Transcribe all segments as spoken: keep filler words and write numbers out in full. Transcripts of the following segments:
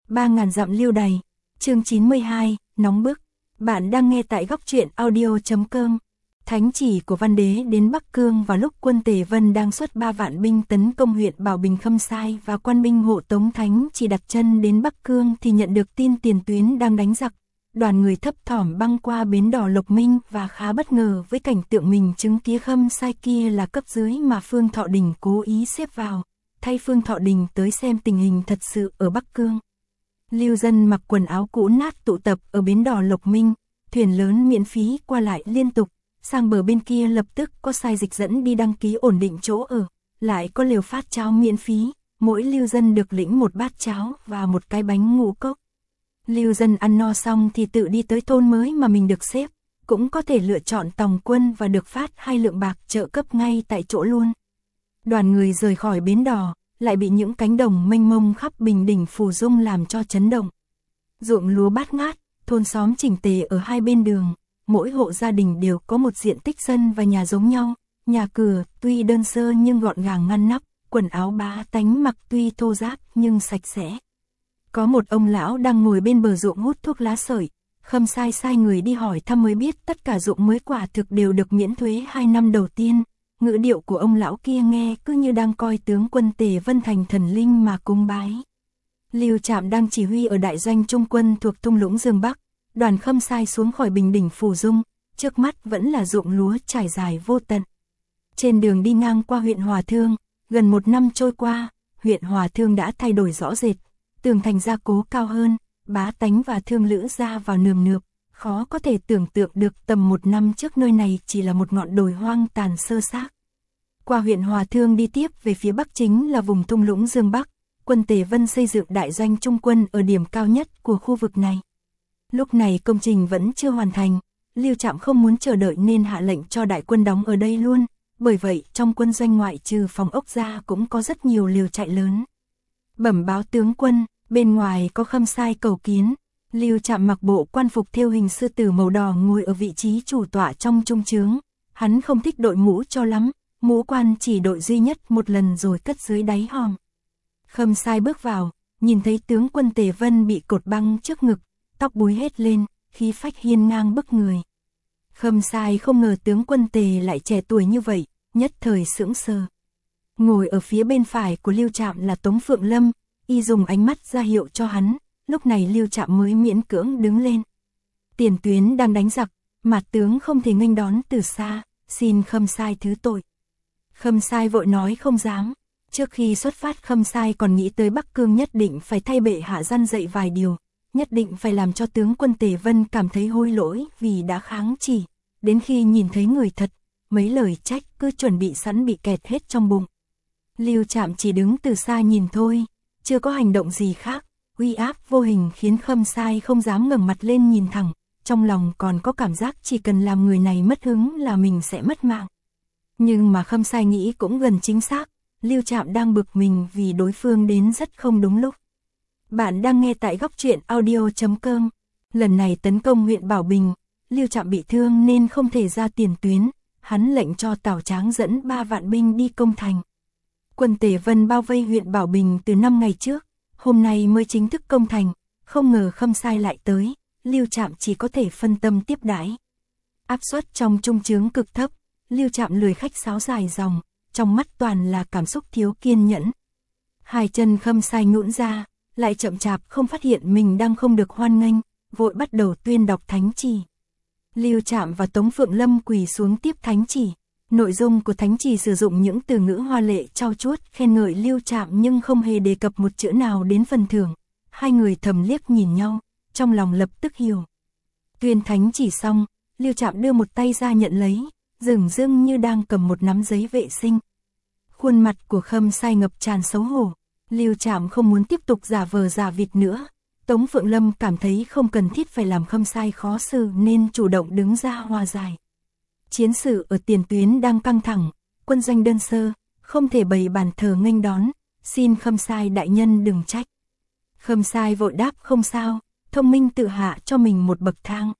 ba ngàn dặm lưu đày, chương chín mươi hai, nóng bức. Bạn đang nghe tại góc truyện audio chấm com. Thánh chỉ của Văn Đế đến Bắc Cương vào lúc quân Tề Vân đang xuất ba vạn binh tấn công huyện Bảo Bình Khâm Sai và quan binh hộ tống Thánh chỉ đặt chân đến Bắc Cương thì nhận được tin tiền tuyến đang đánh giặc. Đoàn người thấp thỏm băng qua bến đò Lộc Minh và khá bất ngờ với cảnh tượng mình chứng kiến Khâm Sai kia là cấp dưới mà Phương Thọ Đình cố ý xếp vào, thay Phương Thọ Đình tới xem tình hình thật sự ở Bắc Cương. Lưu dân mặc quần áo cũ nát tụ tập ở bến đò Lộc Minh, thuyền lớn miễn phí qua lại liên tục, sang bờ bên kia lập tức có sai dịch dẫn đi đăng ký ổn định chỗ ở, lại có liều phát cháo miễn phí, mỗi lưu dân được lĩnh một bát cháo và một cái bánh ngũ cốc. Lưu dân ăn no xong thì tự đi tới thôn mới mà mình được xếp, cũng có thể lựa chọn tòng quân và được phát hai lượng bạc trợ cấp ngay tại chỗ luôn. Đoàn người rời khỏi bến đò, lại bị những cánh đồng mênh mông khắp Bình Đỉnh Phù Dung làm cho chấn động. Ruộng lúa bát ngát, thôn xóm chỉnh tề ở hai bên đường, mỗi hộ gia đình đều có một diện tích sân và nhà giống nhau, nhà cửa tuy đơn sơ nhưng gọn gàng ngăn nắp, quần áo bá tánh mặc tuy thô ráp nhưng sạch sẽ. Có một ông lão đang ngồi bên bờ ruộng hút thuốc lá sợi, Khâm Sai sai người đi hỏi thăm mới biết tất cả ruộng mới quả thực đều được miễn thuế hai năm đầu tiên. Ngữ điệu của ông lão kia nghe cứ như đang coi tướng quân Tề Vân thành thần linh mà cúng bái. Lưu Trạm đang chỉ huy ở đại doanh trung quân thuộc thung lũng Dương Bắc, đoàn Khâm Sai xuống khỏi Bình Đỉnh Phù Dung, trước mắt vẫn là ruộng lúa trải dài vô tận. Trên đường đi ngang qua huyện Hòa Thương, gần một năm trôi qua, huyện Hòa Thương đã thay đổi rõ rệt, tường thành gia cố cao hơn, bá tánh và thương lữ ra vào nườm nượp. Khó có thể tưởng tượng được tầm một năm trước nơi này chỉ là một ngọn đồi hoang tàn sơ xác. Qua huyện Hòa Thương đi tiếp về phía bắc chính là vùng thung lũng Dương Bắc, quân Tề Vân xây dựng đại doanh trung quân ở điểm cao nhất của khu vực này. Lúc này công trình vẫn chưa hoàn thành, Lưu Trạm không muốn chờ đợi nên hạ lệnh cho đại quân đóng ở đây luôn, bởi vậy trong quân doanh ngoại trừ phòng ốc ra cũng có rất nhiều liều trại lớn. Bẩm báo tướng quân, bên ngoài có Khâm Sai cầu kiến. Lưu Trạm mặc bộ quan phục thêu hình sư tử màu đỏ ngồi ở vị trí chủ tọa trong trung trướng. Hắn không thích đội mũ cho lắm, mũ quan chỉ đội duy nhất một lần rồi cất dưới đáy hòm. Khâm Sai bước vào, nhìn thấy tướng quân Tề Vân bị cột băng trước ngực, tóc búi hết lên, khí phách hiên ngang bức người. Khâm Sai không ngờ tướng quân Tề lại trẻ tuổi như vậy, nhất thời sững sờ. Ngồi ở phía bên phải của Lưu Trạm là Tống Phượng Lâm, y dùng ánh mắt ra hiệu cho hắn. Lúc này Lưu Trạm mới miễn cưỡng đứng lên. Tiền tuyến đang đánh giặc, mà tướng không thể nghênh đón từ xa, xin Khâm Sai thứ tội. Khâm Sai vội nói không dám. Trước khi xuất phát Khâm Sai còn nghĩ tới Bắc Cương nhất định phải thay bệ hạ răn dạy vài điều, nhất định phải làm cho tướng quân Tề Vân cảm thấy hối lỗi vì đã kháng chỉ. Đến khi nhìn thấy người thật, mấy lời trách cứ chuẩn bị sẵn bị kẹt hết trong bụng. Lưu Trạm chỉ đứng từ xa nhìn thôi, chưa có hành động gì khác. Uy áp vô hình khiến Khâm Sai không dám ngẩng mặt lên nhìn thẳng, trong lòng còn có cảm giác chỉ cần làm người này mất hứng là mình sẽ mất mạng. Nhưng mà Khâm Sai nghĩ cũng gần chính xác, Lưu Trạm đang bực mình vì đối phương đến rất không đúng lúc. Bạn đang nghe tại góc truyện audio chấm com. Lần này tấn công huyện Bảo Bình, Lưu Trạm bị thương nên không thể ra tiền tuyến, hắn lệnh cho Tào Tráng dẫn ba vạn binh đi công thành. Quân Tề Vân bao vây huyện Bảo Bình từ năm ngày trước. Hôm nay mới chính thức công thành, không ngờ Khâm Sai lại tới, Lưu Trạm chỉ có thể phân tâm tiếp đãi. Áp suất trong trung trướng cực thấp, Lưu Trạm lười khách sáo dài dòng, trong mắt toàn là cảm xúc thiếu kiên nhẫn. Hai chân Khâm Sai nhũn ra, lại chậm chạp không phát hiện mình đang không được hoan nghênh, vội bắt đầu tuyên đọc thánh chỉ. Lưu Trạm và Tống Phượng Lâm quỳ xuống tiếp thánh chỉ. Nội dung của thánh chỉ sử dụng những từ ngữ hoa lệ trau chuốt khen ngợi Lưu Trạm nhưng không hề đề cập một chữ nào đến phần thưởng. Hai người thầm liếc nhìn nhau, trong lòng lập tức hiểu. Tuyên thánh chỉ xong, Lưu Trạm đưa một tay ra nhận lấy, dửng dưng như đang cầm một nắm giấy vệ sinh. Khuôn mặt của Khâm Sai ngập tràn xấu hổ, Lưu Trạm không muốn tiếp tục giả vờ giả vịt nữa. Tống Phượng Lâm cảm thấy không cần thiết phải làm Khâm Sai khó xử nên chủ động đứng ra hòa giải. Chiến sự ở tiền tuyến đang căng thẳng, quân doanh đơn sơ, không thể bày bàn thờ nghênh đón, xin Khâm Sai đại nhân đừng trách. Khâm Sai vội đáp không sao, thông minh tự hạ cho mình một bậc thang.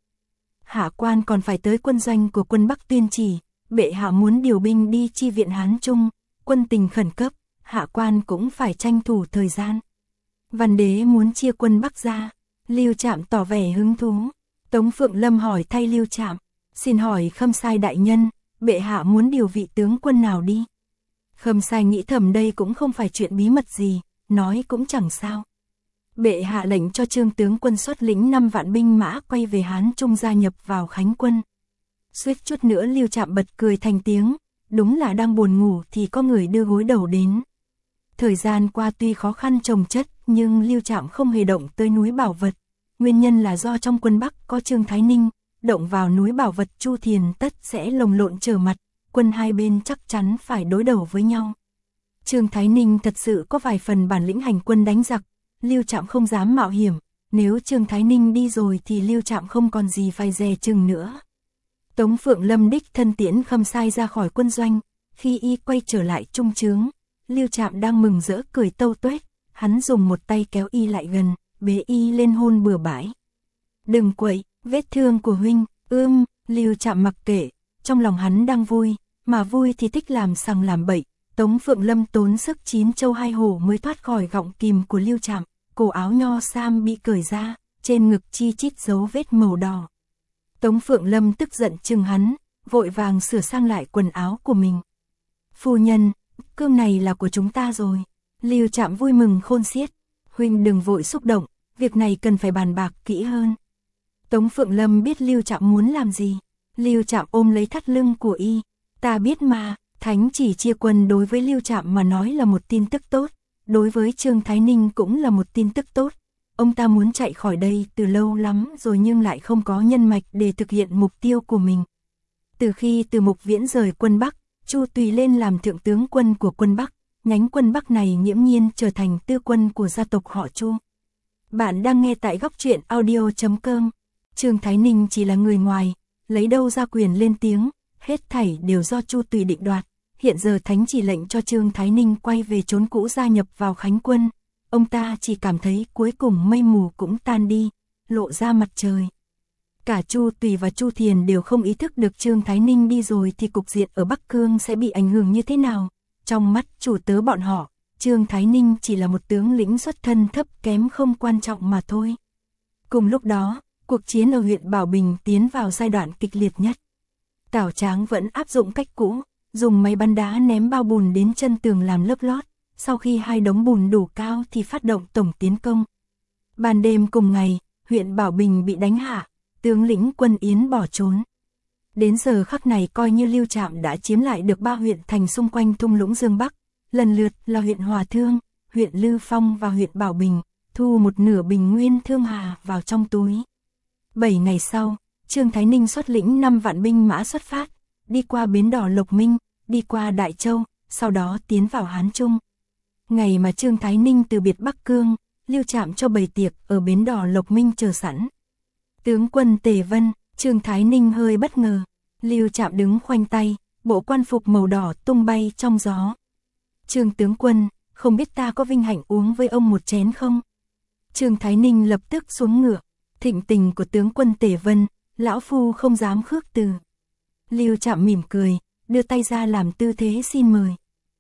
Hạ quan còn phải tới quân doanh của quân Bắc tuyên chỉ, bệ hạ muốn điều binh đi chi viện Hán Trung, quân tình khẩn cấp, hạ quan cũng phải tranh thủ thời gian. Văn đế muốn chia quân Bắc ra. Lưu Trạm tỏ vẻ hứng thú. Tống Phượng Lâm hỏi thay Lưu Trạm, xin hỏi Khâm Sai đại nhân, bệ hạ muốn điều vị tướng quân nào đi? Khâm Sai nghĩ thầm đây cũng không phải chuyện bí mật gì, nói cũng chẳng sao. Bệ hạ lệnh cho Trương tướng quân xuất lĩnh năm vạn binh mã quay về Hán Trung gia nhập vào Khánh quân. Suýt chút nữa Lưu Trạm bật cười thành tiếng, đúng là đang buồn ngủ thì có người đưa gối đầu đến. Thời gian qua tuy khó khăn chồng chất, nhưng Lưu Trạm không hề động tới núi Bảo Vật. Nguyên nhân là do trong quân Bắc có Trương Thái Ninh, động vào núi Bảo Vật Chu Thiền tất sẽ lồng lộn trở mặt, quân hai bên chắc chắn phải đối đầu với nhau. Trương Thái Ninh thật sự có vài phần bản lĩnh hành quân đánh giặc, Lưu Trạm không dám mạo hiểm, nếu Trương Thái Ninh đi rồi thì Lưu Trạm không còn gì phải dè chừng nữa. Tống Phượng Lâm đích thân tiễn Khâm Sai ra khỏi quân doanh, khi y quay trở lại trung trướng, Lưu Trạm đang mừng rỡ cười tâu tuét, hắn dùng một tay kéo y lại gần, bế y lên hôn bừa bãi. Đừng quậy, vết thương của huynh, ưm, Lưu Trạm mặc kệ, trong lòng hắn đang vui, mà vui thì thích làm sằng làm bậy. Tống Phượng Lâm tốn sức chín châu hai hổ mới thoát khỏi gọng kìm của Lưu Trạm, cổ áo nho sam bị cởi ra, trên ngực chi chít dấu vết màu đỏ. Tống Phượng Lâm tức giận chừng hắn, vội vàng sửa sang lại quần áo của mình. Phu nhân, cơm này là của chúng ta rồi. Lưu Trạm vui mừng khôn xiết. Huynh đừng vội xúc động, việc này cần phải bàn bạc kỹ hơn. Tống Phượng Lâm biết Lưu Trạm muốn làm gì. Lưu Trạm ôm lấy thắt lưng của y. Ta biết mà, thánh chỉ chia quân đối với Lưu Trạm mà nói là một tin tức tốt. Đối với Trương Thái Ninh cũng là một tin tức tốt. Ông ta muốn chạy khỏi đây từ lâu lắm rồi nhưng lại không có nhân mạch để thực hiện mục tiêu của mình. Từ khi Từ Mục Viễn rời quân Bắc, Chu Tùy lên làm thượng tướng quân của quân Bắc, nhánh quân Bắc này nghiễm nhiên trở thành tư quân của gia tộc họ Chu. Bạn đang nghe tại góc truyện audio chấm com. Trương Thái Ninh chỉ là người ngoài, lấy đâu ra quyền lên tiếng, hết thảy đều do Chu Tùy định đoạt. Hiện giờ thánh chỉ lệnh cho Trương Thái Ninh quay về chốn cũ gia nhập vào Khánh quân. Ông ta chỉ cảm thấy cuối cùng mây mù cũng tan đi, lộ ra mặt trời. Cả Chu Tùy và Chu Thiền đều không ý thức được Trương Thái Ninh đi rồi thì cục diện ở Bắc Cương sẽ bị ảnh hưởng như thế nào. Trong mắt chủ tớ bọn họ, Trương Thái Ninh chỉ là một tướng lĩnh xuất thân thấp kém không quan trọng mà thôi. Cùng lúc đó, cuộc chiến ở huyện Bảo Bình tiến vào giai đoạn kịch liệt nhất. Tào Tráng vẫn áp dụng cách cũ, dùng máy bắn đá ném bao bùn đến chân tường làm lớp lót. Sau khi hai đống bùn đủ cao thì phát động tổng tiến công. Ban đêm cùng ngày, huyện Bảo Bình bị đánh hạ, tướng lĩnh quân Yến bỏ trốn. Đến giờ khắc này coi như Lưu Trạm đã chiếm lại được ba huyện thành xung quanh thung lũng Dương Bắc, lần lượt là huyện Hòa Thương, huyện Lư Phong và huyện Bảo Bình, thu một nửa Bình Nguyên Thương Hà vào trong túi. Bảy ngày sau, Trương Thái Ninh xuất lĩnh năm vạn binh mã xuất phát, đi qua bến đỏ Lộc Minh, đi qua Đại Châu, sau đó tiến vào Hán Trung. Ngày mà Trương Thái Ninh từ biệt Bắc Cương, Lưu Trạm cho bày tiệc ở bến đỏ Lộc Minh chờ sẵn. Tướng quân Tề Vân, Trương Thái Ninh hơi bất ngờ. Lưu Trạm đứng khoanh tay, bộ quan phục màu đỏ tung bay trong gió. Trương tướng quân, không biết ta có vinh hạnh uống với ông một chén không? Trương Thái Ninh lập tức xuống ngựa. Thịnh tình của tướng quân Tề Vân, lão phu không dám khước từ. Lưu Trạm mỉm cười, đưa tay ra làm tư thế xin mời.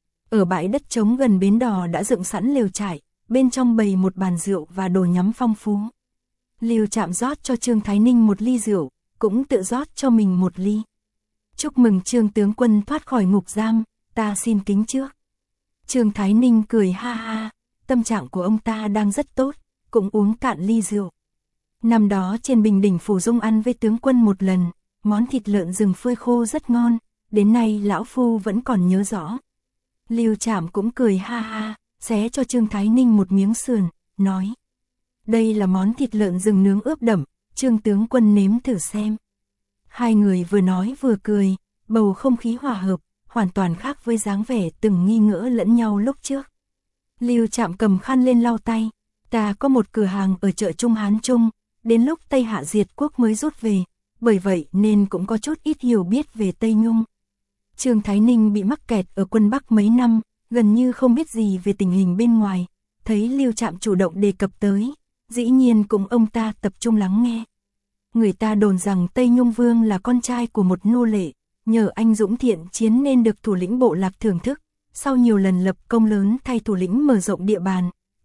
Ở bãi đất trống gần bến đò đã dựng sẵn lều trại, bên trong bày một bàn rượu và đồ nhắm phong phú. Lưu Trạm rót cho Trương Thái Ninh một ly rượu, cũng tự rót cho mình một ly. Chúc mừng Trương tướng quân thoát khỏi ngục giam, ta xin kính trước. Trương Thái Ninh cười ha ha, tâm trạng của ông ta đang rất tốt, cũng uống cạn ly rượu. Năm đó trên Bình Đỉnh Phủ Dung ăn với tướng quân một lần, món thịt lợn rừng phơi khô rất ngon, đến nay lão phu vẫn còn nhớ rõ. Lưu Trạm cũng cười ha ha, xé cho Trương Thái Ninh một miếng sườn, nói. Đây là món thịt lợn rừng nướng ướp đậm, Trương tướng quân nếm thử xem. Hai người vừa nói vừa cười, bầu không khí hòa hợp, hoàn toàn khác với dáng vẻ từng nghi ngỡ lẫn nhau lúc trước. Lưu Trạm cầm khăn lên lau tay, ta có một cửa hàng ở chợ Trung Hán Trung, đến lúc Tây Hạ diệt quốc mới rút về, bởi vậy nên cũng có chút ít hiểu biết về Tây Nhung. Trương Thái Ninh bị mắc kẹt ở quân Bắc mấy năm, gần như không biết gì về tình hình bên ngoài, thấy Lưu Trạm chủ động đề cập tới, dĩ nhiên cùng ông ta tập trung lắng nghe. Người ta đồn rằng Tây Nhung Vương là con trai của một nô lệ, nhờ anh dũng thiện chiến nên được thủ lĩnh bộ lạc thưởng thức, sau nhiều lần lập công lớn thay thủ lĩnh mở rộng địa bàn,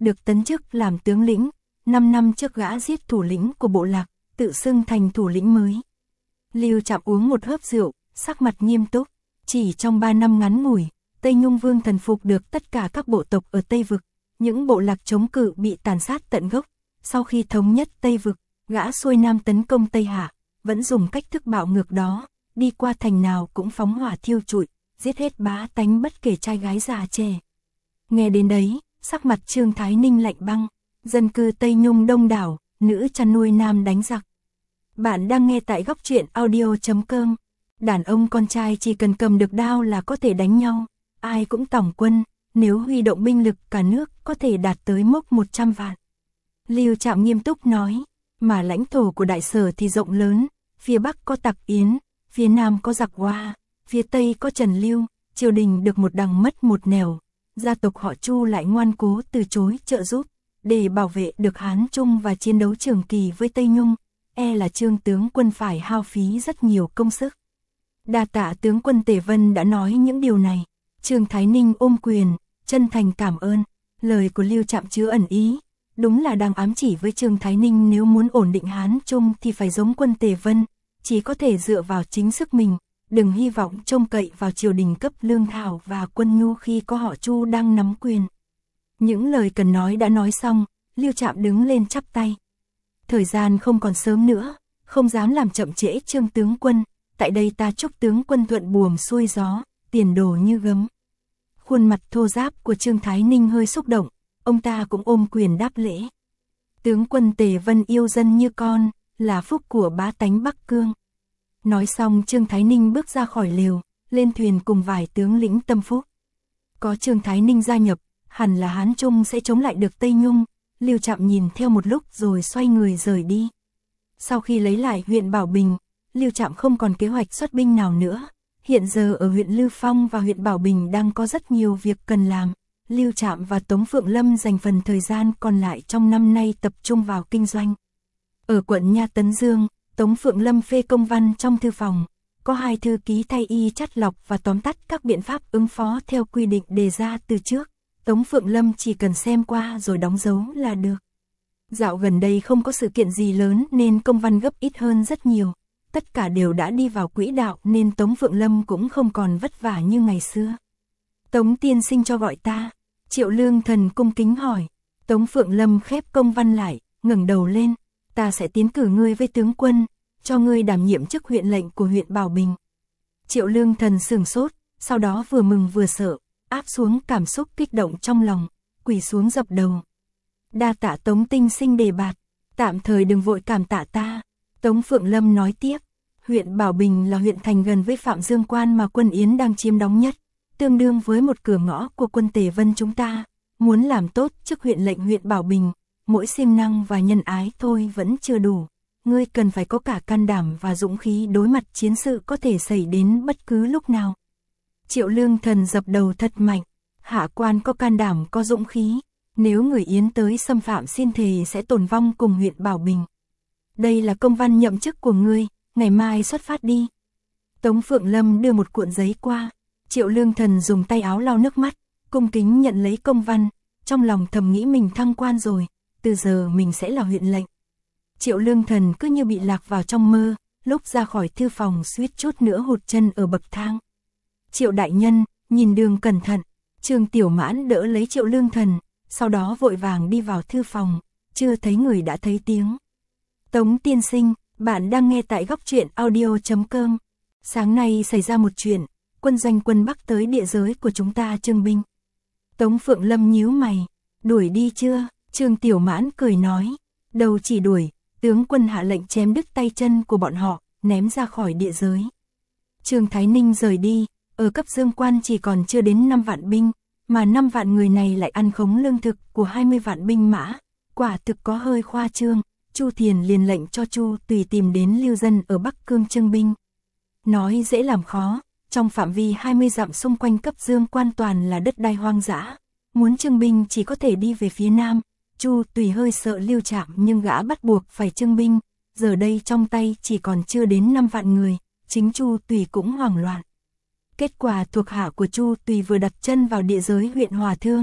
được tấn chức làm tướng lĩnh, năm năm trước gã giết thủ lĩnh của bộ lạc, tự xưng thành thủ lĩnh mới. Lưu Trạm uống một hớp rượu, sắc mặt nghiêm túc, chỉ trong ba năm ngắn ngủi, Tây Nhung Vương thần phục được tất cả các bộ tộc ở Tây Vực, những bộ lạc chống cự bị tàn sát tận gốc. Sau khi thống nhất Tây Vực, gã xuôi nam tấn công Tây Hạ, vẫn dùng cách thức bạo ngược đó, đi qua thành nào cũng phóng hỏa thiêu trụi, giết hết bá tánh bất kể trai gái già trẻ. Nghe đến đấy, sắc mặt Trương Thái Ninh lạnh băng, dân cư Tây Nhung đông đảo, nữ chăn nuôi nam đánh giặc. Bạn đang nghe tại góc truyện audio chấm com. Đàn ông con trai chỉ cần cầm được đao là có thể đánh nhau, ai cũng tổng quân, nếu huy động binh lực cả nước có thể đạt tới mốc một trăm vạn. Lưu Trạm nghiêm túc nói, mà lãnh thổ của Đại Sở thì rộng lớn, phía Bắc có Tặc Yến, phía Nam có giặc Hoa, phía Tây có Trần Lưu, triều đình được một đằng mất một nẻo, gia tộc họ Chu lại ngoan cố từ chối trợ giúp, để bảo vệ được Hán Trung và chiến đấu trường kỳ với Tây Nhung, e là Trương tướng quân phải hao phí rất nhiều công sức. Đa tạ tướng quân Tề Vân đã nói những điều này. Trương Thái Ninh ôm quyền, chân thành cảm ơn. Lời của Lưu Trạm chứa ẩn ý, đúng là đang ám chỉ với Trương Thái Ninh nếu muốn ổn định Hán Trung thì phải giống quân Tề Vân, chỉ có thể dựa vào chính sức mình, đừng hy vọng trông cậy vào triều đình cấp lương thảo và quân nhu khi có họ Chu đang nắm quyền. Những lời cần nói đã nói xong, Lưu Trạm đứng lên chắp tay. Thời gian không còn sớm nữa, không dám làm chậm trễ Trương tướng quân, tại đây ta chúc tướng quân thuận buồm xuôi gió, tiền đồ như gấm. Khuôn mặt thô ráp của Trương Thái Ninh hơi xúc động, ông ta cũng ôm quyền đáp lễ. Tướng quân Tề Vân yêu dân như con, là phúc của bá tánh Bắc Cương. Nói xong Trương Thái Ninh bước ra khỏi lều, lên thuyền cùng vài tướng lĩnh tâm phúc. Có Trương Thái Ninh gia nhập, hẳn là Hán Trung sẽ chống lại được Tây Nhung. Lưu Trạm nhìn theo một lúc rồi xoay người rời đi. Sau khi lấy lại huyện Bảo Bình, Lưu Trạm không còn kế hoạch xuất binh nào nữa. Hiện giờ ở huyện Lư Phong và huyện Bảo Bình đang có rất nhiều việc cần làm. Lưu Trạm và Tống Phượng Lâm dành phần thời gian còn lại trong năm nay tập trung vào kinh doanh. Ở quận Nha Tấn Dương, Tống Phượng Lâm phê công văn trong thư phòng, có hai thư ký thay y chắt lọc và tóm tắt các biện pháp ứng phó theo quy định đề ra từ trước. Tống Phượng Lâm chỉ cần xem qua rồi đóng dấu là được. Dạo gần đây không có sự kiện gì lớn nên công văn gấp ít hơn rất nhiều. Tất cả đều đã đi vào quỹ đạo nên Tống Phượng Lâm cũng không còn vất vả như ngày xưa. Tống tiên sinh cho gọi ta. Triệu Lương Thần cung kính hỏi. Tống Phượng Lâm khép công văn lại, ngẩng đầu lên. Ta sẽ tiến cử ngươi với tướng quân, cho ngươi đảm nhiệm chức huyện lệnh của huyện Bảo Bình. Triệu Lương Thần sửng sốt, sau đó vừa mừng vừa sợ, áp xuống cảm xúc kích động trong lòng, quỳ xuống dập đầu. Đa tạ Tống tinh sinh đề bạt, tạm thời đừng vội cảm tạ ta. Tống Phượng Lâm nói tiếp, huyện Bảo Bình là huyện thành gần với Phạm Dương Quan mà quân Yến đang chiếm đóng nhất, tương đương với một cửa ngõ của quân Tề Vân chúng ta. Muốn làm tốt chức huyện lệnh huyện Bảo Bình, mỗi siêng năng và nhân ái thôi vẫn chưa đủ. Ngươi cần phải có cả can đảm và dũng khí đối mặt chiến sự có thể xảy đến bất cứ lúc nào. Triệu Lương Thần dập đầu thật mạnh, hạ quan có can đảm có dũng khí, nếu người Yến tới xâm phạm xin thề sẽ tổn vong cùng huyện Bảo Bình. Đây là công văn nhậm chức của ngươi, ngày mai xuất phát đi. Tống Phượng Lâm đưa một cuộn giấy qua, Triệu Lương Thần dùng tay áo lau nước mắt, cung kính nhận lấy công văn, trong lòng thầm nghĩ mình thăng quan rồi, từ giờ mình sẽ là huyện lệnh. Triệu Lương Thần cứ như bị lạc vào trong mơ, lúc ra khỏi thư phòng suýt chút nữa hụt chân ở bậc thang. Triệu đại nhân, nhìn đường cẩn thận. Trương Tiểu Mãn đỡ lấy Triệu Lương Thần, sau đó vội vàng đi vào thư phòng, chưa thấy người đã thấy tiếng. Tống tiên sinh, bạn đang nghe tại góc truyện audio chấm com. Sáng nay xảy ra một chuyện, quân doanh quân Bắc tới địa giới của chúng ta trưng binh. Tống Phượng Lâm nhíu mày, đuổi đi chưa? Trương Tiểu Mãn cười nói, đâu chỉ đuổi, tướng quân hạ lệnh chém đứt tay chân của bọn họ, ném ra khỏi địa giới. Trương Thái Ninh rời đi, ở cấp Dương Quan chỉ còn chưa đến năm vạn binh, mà năm vạn người này lại ăn khống lương thực của hai mươi vạn binh mã, quả thực có hơi khoa trương. Chu Thiền liền lệnh cho Chu Tùy tìm đến lưu dân ở Bắc Cương trưng binh. Nói dễ làm khó, trong phạm vi hai mươi dặm xung quanh cấp Dương Quan toàn là đất đai hoang dã, muốn trưng binh chỉ có thể đi về phía nam. Chu Tùy hơi sợ Lưu Trạm nhưng gã bắt buộc phải trưng binh, giờ đây trong tay chỉ còn chưa đến năm vạn người, chính Chu Tùy cũng hoảng loạn. Kết quả thuộc hạ của Chu Tùy vừa đặt chân vào địa giới huyện Hòa Thương,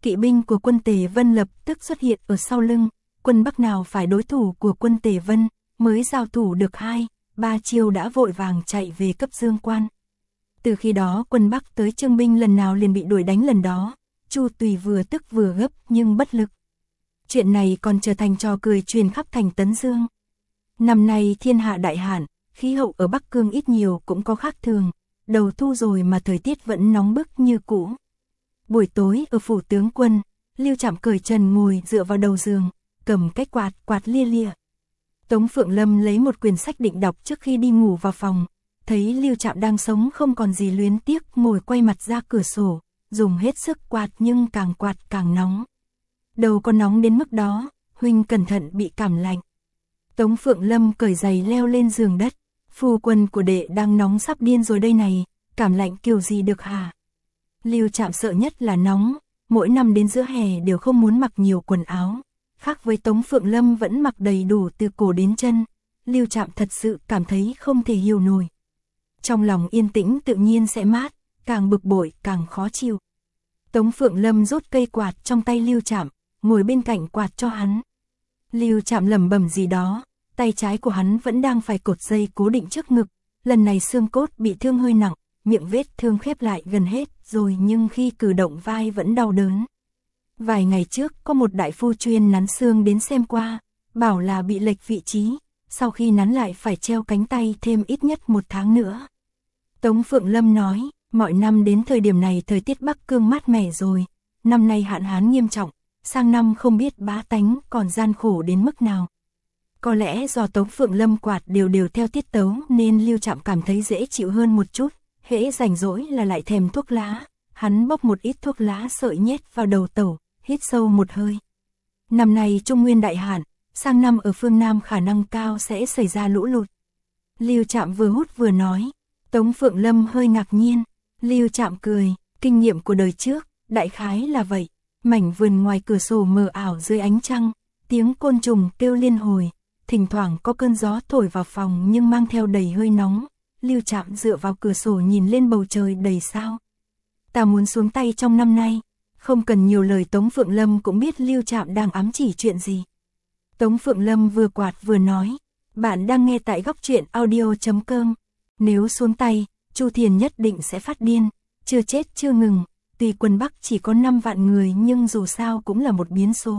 kỵ binh của quân Tề Vân lập tức xuất hiện ở sau lưng, quân Bắc nào phải đối thủ của quân Tề Vân, mới giao thủ được hai, ba chiêu đã vội vàng chạy về cấp Dương Quan. Từ khi đó quân Bắc tới Trương binh lần nào liền bị đuổi đánh lần đó, Chu Tùy vừa tức vừa gấp nhưng bất lực. Chuyện này còn trở thành trò cười truyền khắp thành Tấn Dương. Năm nay thiên hạ đại hạn, khí hậu ở Bắc Cương ít nhiều cũng có khác thường, đầu thu rồi mà thời tiết vẫn nóng bức như cũ. Buổi tối ở phủ tướng quân, Lưu Trạm cởi trần ngồi dựa vào đầu giường, cầm cái quạt quạt lia lia. Tống Phượng Lâm lấy một quyển sách định đọc trước khi đi ngủ vào phòng, thấy Lưu Trạm đang sống không còn gì luyến tiếc ngồi quay mặt ra cửa sổ, dùng hết sức quạt nhưng càng quạt càng nóng. Đầu có nóng đến mức đó, huynh cẩn thận bị cảm lạnh. Tống Phượng Lâm cởi giày leo lên giường đất, phu quân của đệ đang nóng sắp điên rồi đây này, cảm lạnh kiểu gì được hả? Lưu Trạm sợ nhất là nóng, mỗi năm đến giữa hè đều không muốn mặc nhiều quần áo. Khác với Tống Phượng Lâm vẫn mặc đầy đủ từ cổ đến chân, Lưu Trạm thật sự cảm thấy không thể hiểu nổi. Trong lòng yên tĩnh tự nhiên sẽ mát, càng bực bội càng khó chịu. Tống Phượng Lâm rút cây quạt trong tay Lưu Trạm, ngồi bên cạnh quạt cho hắn. Lưu Trạm lẩm bẩm gì đó, tay trái của hắn vẫn đang phải cột dây cố định trước ngực, lần này xương cốt bị thương hơi nặng, miệng vết thương khép lại gần hết rồi nhưng khi cử động vai vẫn đau đớn. Vài ngày trước có một đại phu chuyên nắn xương đến xem qua, bảo là bị lệch vị trí, sau khi nắn lại phải treo cánh tay thêm ít nhất một tháng nữa. Tống Phượng Lâm nói, mọi năm đến thời điểm này thời tiết Bắc Cương mát mẻ rồi, năm nay hạn hán nghiêm trọng, sang năm không biết bá tánh còn gian khổ đến mức nào. Có lẽ do Tống Phượng Lâm quạt đều đều theo tiết tấu nên Lưu Trạm cảm thấy dễ chịu hơn một chút, hễ rảnh rỗi là lại thèm thuốc lá, hắn bóc một ít thuốc lá sợi nhét vào đầu tẩu, hít sâu một hơi. Năm nay Trung Nguyên đại hạn, sang năm ở phương Nam khả năng cao sẽ xảy ra lũ lụt. Lưu Trạm vừa hút vừa nói, Tống Phượng Lâm hơi ngạc nhiên, Lưu Trạm cười, kinh nghiệm của đời trước, đại khái là vậy. Mảnh vườn ngoài cửa sổ mờ ảo dưới ánh trăng, tiếng côn trùng kêu liên hồi, thỉnh thoảng có cơn gió thổi vào phòng nhưng mang theo đầy hơi nóng. Lưu Trạm dựa vào cửa sổ nhìn lên bầu trời đầy sao. Ta muốn xuống tay trong năm nay. Không cần nhiều lời Tống Phượng Lâm cũng biết Lưu Trạm đang ám chỉ chuyện gì. Tống Phượng Lâm vừa quạt vừa nói, bạn đang nghe tại góc truyện audio chấm com. Nếu xuống tay, Chu Thiền nhất định sẽ phát điên, chưa chết chưa ngừng. Tuy quân Bắc chỉ có năm vạn người nhưng dù sao cũng là một biến số.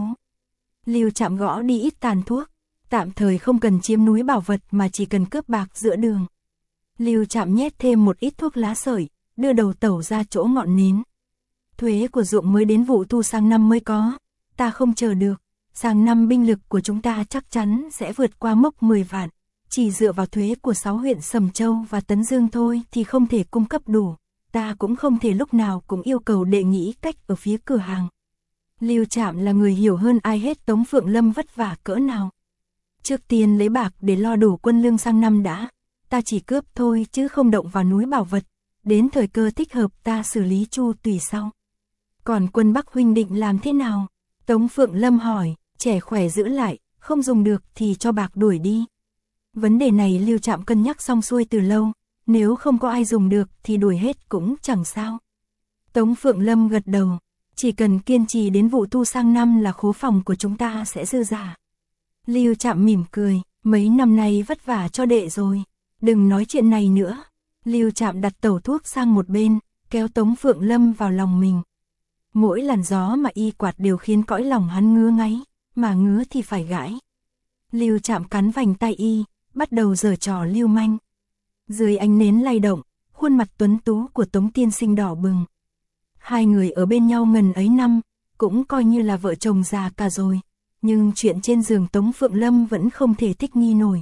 Lưu Trạm gõ đi ít tàn thuốc, tạm thời không cần chiếm núi bảo vật mà chỉ cần cướp bạc giữa đường. Lưu Trạm nhét thêm một ít thuốc lá sợi, đưa đầu tẩu ra chỗ ngọn nến. Thuế của ruộng mới đến vụ thu sang năm mới có, ta không chờ được, sang năm binh lực của chúng ta chắc chắn sẽ vượt qua mốc mười vạn, chỉ dựa vào thuế của sáu huyện Sầm Châu và Tấn Dương thôi thì không thể cung cấp đủ, ta cũng không thể lúc nào cũng yêu cầu đệ nghĩ cách ở phía cửa hàng. Lưu Trạm là người hiểu hơn ai hết Tống Phượng Lâm vất vả cỡ nào. Trước tiên lấy bạc để lo đủ quân lương sang năm đã, ta chỉ cướp thôi chứ không động vào núi bảo vật, đến thời cơ thích hợp ta xử lý Chu Tùy sau. Còn quân Bắc huynh định làm thế nào? Tống Phượng Lâm hỏi, trẻ khỏe giữ lại, không dùng được thì cho bạc đuổi đi. Vấn đề này Lưu Trạm cân nhắc xong xuôi từ lâu, nếu không có ai dùng được thì đuổi hết cũng chẳng sao. Tống Phượng Lâm gật đầu, chỉ cần kiên trì đến vụ thu sang năm là khố phòng của chúng ta sẽ dư giả. Lưu Trạm mỉm cười, mấy năm nay vất vả cho đệ rồi, đừng nói chuyện này nữa. Lưu Trạm đặt tẩu thuốc sang một bên, kéo Tống Phượng Lâm vào lòng mình. Mỗi làn gió mà y quạt đều khiến cõi lòng hắn ngứa ngáy, mà ngứa thì phải gãi. Lưu Trạm cắn vành tay y, bắt đầu giở trò lưu manh. Dưới ánh nến lay động, khuôn mặt tuấn tú của Tống tiên sinh đỏ bừng. Hai người ở bên nhau ngần ấy năm, cũng coi như là vợ chồng già cả rồi, nhưng chuyện trên giường Tống Phượng Lâm vẫn không thể thích nghi nổi.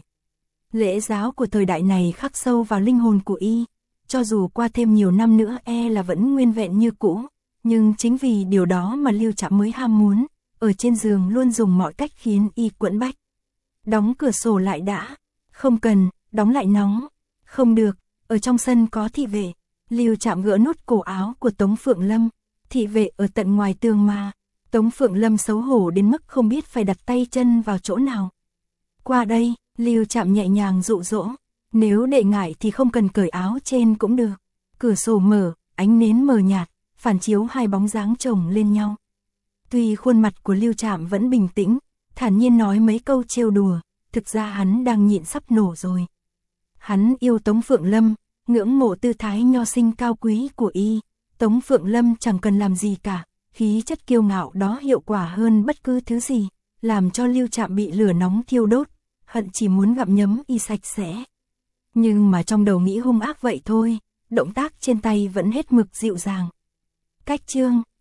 Lễ giáo của thời đại này khắc sâu vào linh hồn của y, cho dù qua thêm nhiều năm nữa e là vẫn nguyên vẹn như cũ, nhưng chính vì điều đó mà Lưu Trạm mới ham muốn, ở trên giường luôn dùng mọi cách khiến y quẫn bách. Đóng cửa sổ lại đã, không cần, đóng lại nóng, không được, ở trong sân có thị vệ. Lưu Trạm gỡ nút cổ áo của Tống Phượng Lâm, thị vệ ở tận ngoài tường mà. Tống Phượng Lâm xấu hổ đến mức không biết phải đặt tay chân vào chỗ nào. Qua đây, Lưu Trạm nhẹ nhàng dụ dỗ, nếu đệ ngại thì không cần cởi áo trên cũng được. Cửa sổ mở, ánh nến mờ nhạt, phản chiếu hai bóng dáng chồng lên nhau. Tuy khuôn mặt của Lưu Trạm vẫn bình tĩnh, thản nhiên nói mấy câu trêu đùa, thực ra hắn đang nhịn sắp nổ rồi. Hắn yêu Tống Phượng Lâm, ngưỡng mộ tư thái nho sinh cao quý của y. Tống Phượng Lâm chẳng cần làm gì cả, khí chất kiêu ngạo đó hiệu quả hơn bất cứ thứ gì, làm cho Lưu Trạm bị lửa nóng thiêu đốt, hận chỉ muốn gặm nhấm y sạch sẽ. Nhưng mà trong đầu nghĩ hung ác vậy thôi, động tác trên tay vẫn hết mực dịu dàng. Cách chương